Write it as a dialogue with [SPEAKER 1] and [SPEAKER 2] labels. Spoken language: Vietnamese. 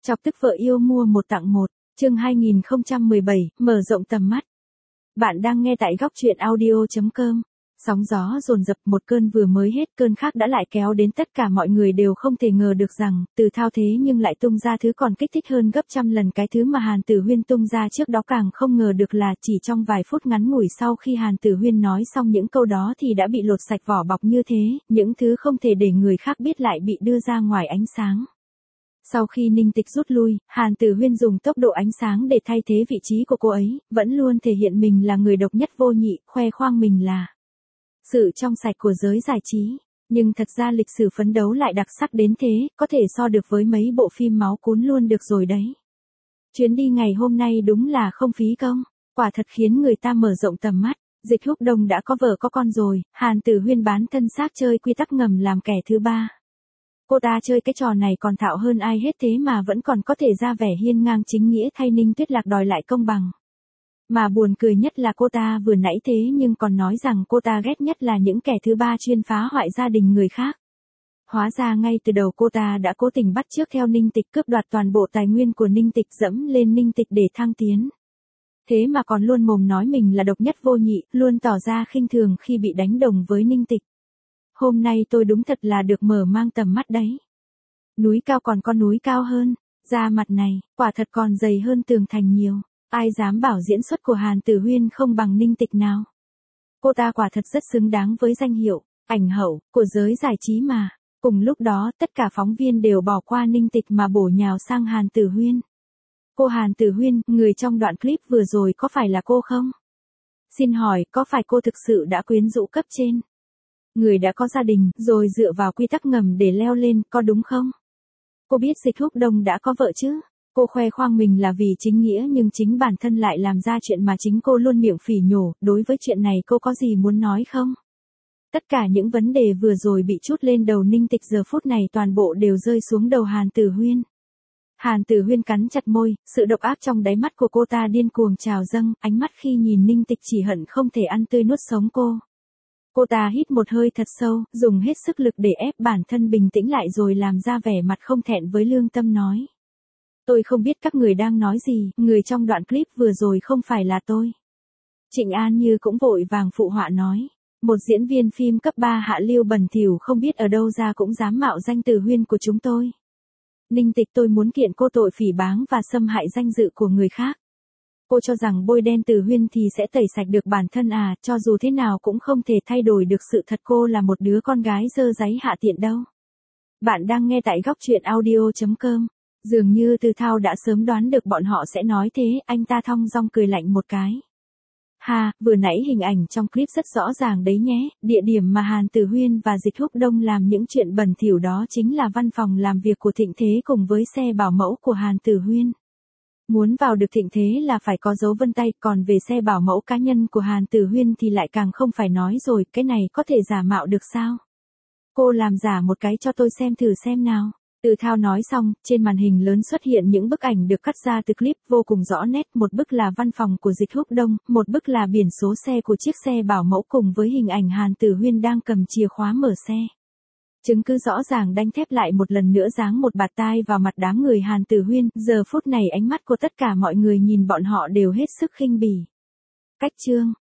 [SPEAKER 1] Chọc tức vợ yêu mua một tặng một, chương 2017, mở rộng tầm mắt. Bạn đang nghe tại góc truyện audio.com. Sóng gió dồn dập, một cơn vừa mới hết, cơn khác đã lại kéo đến, tất cả mọi người đều không thể ngờ được rằng, Từ Thao thế nhưng lại tung ra thứ còn kích thích hơn gấp trăm lần cái thứ mà Hàn Tử Huyên tung ra trước đó. Càng không ngờ được là chỉ trong vài phút ngắn ngủi sau khi Hàn Tử Huyên nói xong những câu đó thì đã bị lột sạch vỏ bọc như thế, những thứ không thể để người khác biết lại bị đưa ra ngoài ánh sáng. Sau khi Ninh Tịch rút lui, Hàn Tử Huyên dùng tốc độ ánh sáng để thay thế vị trí của cô ấy, vẫn luôn thể hiện mình là người độc nhất vô nhị, khoe khoang mình là sự trong sạch của giới giải trí. Nhưng thật ra lịch sử phấn đấu lại đặc sắc đến thế, có thể so được với mấy bộ phim máu cuốn luôn được rồi đấy. Chuyến đi ngày hôm nay đúng là không phí công, quả thật khiến người ta mở rộng tầm mắt. Dịch Húc Đông đã có vợ có con rồi, Hàn Tử Huyên bán thân xác chơi quy tắc ngầm làm kẻ thứ ba. Cô ta chơi cái trò này còn thạo hơn ai hết, thế mà vẫn còn có thể ra vẻ hiên ngang chính nghĩa thay Ninh Tuyết Lạc đòi lại công bằng. Mà buồn cười nhất là cô ta vừa nãy thế nhưng còn nói rằng cô ta ghét nhất là những kẻ thứ ba chuyên phá hoại gia đình người khác. Hóa ra ngay từ đầu cô ta đã cố tình bắt chước theo Ninh Tịch, cướp đoạt toàn bộ tài nguyên của Ninh Tịch, dẫm lên Ninh Tịch để thăng tiến. Thế mà còn luôn mồm nói mình là độc nhất vô nhị, luôn tỏ ra khinh thường khi bị đánh đồng với Ninh Tịch. Hôm nay tôi đúng thật là được mở mang tầm mắt đấy. Núi cao còn có núi cao hơn, da mặt này, quả thật còn dày hơn tường thành nhiều. Ai dám bảo diễn xuất của Hàn Tử Huyên không bằng Ninh Tịch nào. Cô ta quả thật rất xứng đáng với danh hiệu ảnh hậu của giới giải trí mà. Cùng lúc đó, tất cả phóng viên đều bỏ qua Ninh Tịch mà bổ nhào sang Hàn Tử Huyên. Cô Hàn Tử Huyên, người trong đoạn clip vừa rồi có phải là cô không? Xin hỏi, có phải cô thực sự đã quyến rũ cấp trên? Người đã có gia đình, rồi dựa vào quy tắc ngầm để leo lên, có đúng không? Cô biết Dịch Húc Đông đã có vợ chứ? Cô khoe khoang mình là vì chính nghĩa nhưng chính bản thân lại làm ra chuyện mà chính cô luôn miệng phỉ nhổ, đối với chuyện này cô có gì muốn nói không? Tất cả những vấn đề vừa rồi bị trút lên đầu Ninh Tịch giờ phút này toàn bộ đều rơi xuống đầu Hàn Tử Huyên. Hàn Tử Huyên cắn chặt môi, sự độc ác trong đáy mắt của cô ta điên cuồng trào dâng, ánh mắt khi nhìn Ninh Tịch chỉ hận không thể ăn tươi nuốt sống cô. Cô ta hít một hơi thật sâu, dùng hết sức lực để ép bản thân bình tĩnh lại rồi làm ra vẻ mặt không thẹn với lương tâm nói. Tôi không biết các người đang nói gì, người trong đoạn clip vừa rồi không phải là tôi. Trịnh An Như cũng vội vàng phụ họa nói. Một diễn viên phim cấp 3 hạ lưu bẩn thỉu không biết ở đâu ra cũng dám mạo danh Tử Huyên của chúng tôi. Ninh Tịch, tôi muốn kiện cô tội phỉ báng và xâm hại danh dự của người khác. Cô cho rằng bôi đen Tử Huyên thì sẽ tẩy sạch được bản thân à, cho dù thế nào cũng không thể thay đổi được sự thật cô là một đứa con gái dơ dáy hạ tiện đâu. Bạn đang nghe tại góc truyện audio.com. Dường như Từ Thao đã sớm đoán được bọn họ sẽ nói thế, anh ta thong dong cười lạnh một cái. Ha, vừa nãy hình ảnh trong clip rất rõ ràng đấy nhé, địa điểm mà Hàn Tử Huyên và Dịch Húc Đông làm những chuyện bẩn thỉu đó chính là văn phòng làm việc của Thịnh Thế cùng với xe bảo mẫu của Hàn Tử Huyên. Muốn vào được Thịnh Thế là phải có dấu vân tay, còn về xe bảo mẫu cá nhân của Hàn Tử Huyên thì lại càng không phải nói rồi, cái này có thể giả mạo được sao? Cô làm giả một cái cho tôi xem thử xem nào. Từ Thao nói xong, trên màn hình lớn xuất hiện những bức ảnh được cắt ra từ clip vô cùng rõ nét, một bức là văn phòng của Dịch Húc Đông, một bức là biển số xe của chiếc xe bảo mẫu cùng với hình ảnh Hàn Tử Huyên đang cầm chìa khóa mở xe. Chứng cứ rõ ràng đanh thép lại một lần nữa giáng một bạt tai vào mặt đám người Hàn Tử Huyên, giờ phút này ánh mắt của tất cả mọi người nhìn bọn họ đều hết sức khinh bỉ. Cách chương